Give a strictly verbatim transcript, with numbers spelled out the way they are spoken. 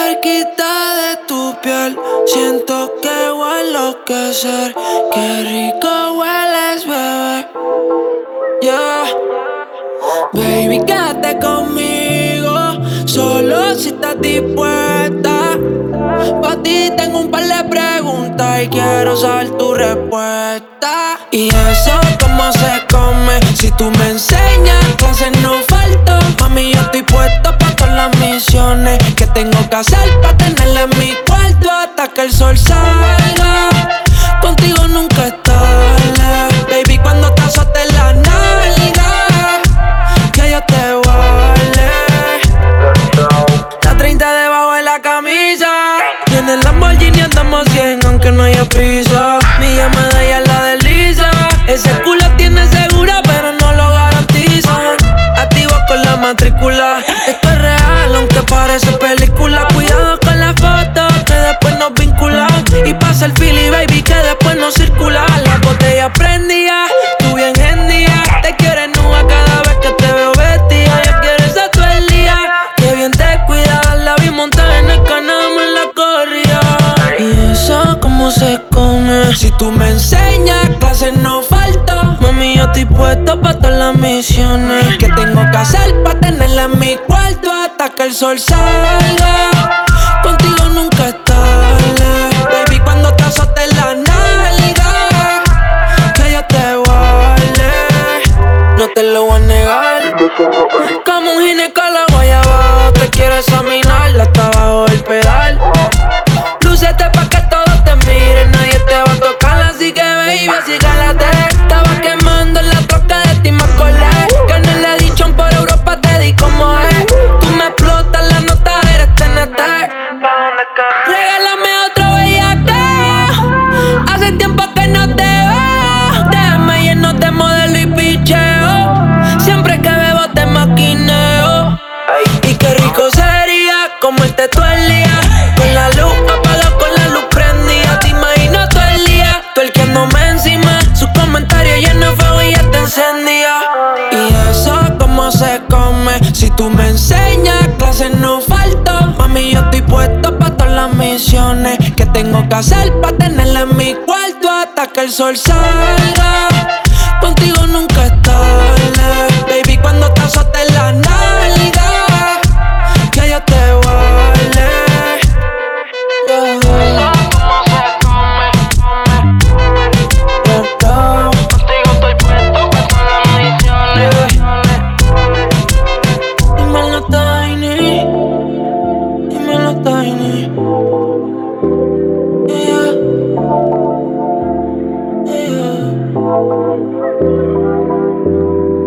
cerquita de tu piel, siento que voy a enloquecer. Qué rico hueles, bebé. Yeah. Baby, quédate conmigo, solo si estás dispuesta. Pa' ti tengo un par de preguntas y quiero saber tu respuesta. Y eso, ¿cómo se come? Si tú me enseñas, clases no falto. Mami, yo estoy puesto pa' todas las misiones que tengo que hacer pa' tenerla en mi cuarto hasta que el sol salga. Contigo nunca es tarde, baby, cuando te azotes la nalga, que yo te guarde. La treinta debajo de la camisa, y en el Lamborghini andamos cien aunque no haya prisa. Mi llamada ya la desliza, ese culo tiene segura pero no lo garantiza. Activo con la matrícula, esto es real aunque parece película. Cuidado con la foto que después nos vinculan, y pasa el fili baby que después nos circula. La botella prendía, tú bien gendía, te quieres nua cada vez que te veo vestida. Yo quiero esa todo el día, que bien te cuidas. La vi montada en el canal, en la corrida. Y eso, ¿cómo se come? Si tú me enseñas, clases no falta. Mami, yo estoy puesto pa' todas las misiones que tengo que hacer pa' tenerla en mi cuarto hasta que el sol salga. Contigo nunca es tarde, baby, cuando te azotes la nalga, que yo te guarde. No te lo voy a negar, como un ginecólogo allá abajo te quiero examinar hasta abajo del pedal. Lúcete pa' que todos te miren, nadie te va a tocar, así que baby, así cálate. Estaba quemando en la troca de ti, me acordé que no le he dicho por Europa, te di como es. Tú me explotas la nota, eres T N T. Regálame otro bellaqueo, hace tiempo que no te veo. Déjame lleno de modelo y picheo, siempre que bebo te maquineo. Y qué rico sería comerte todo el día, con la luz apagada, con la luz prendida. Te imagino todo el día, tuerqueándome encima, sus comentarios llenos de fuego y ya te encendía. Y eso, ¿cómo se come? Si tú me enseñas, clases no falto. Mami, yo estoy puesto pa' todas las misiones que tengo que hacer pa' tenerla en mi cuarto hasta que el sol salga. Contigo nunca es tarde, baby, cuando te azotes la nalga,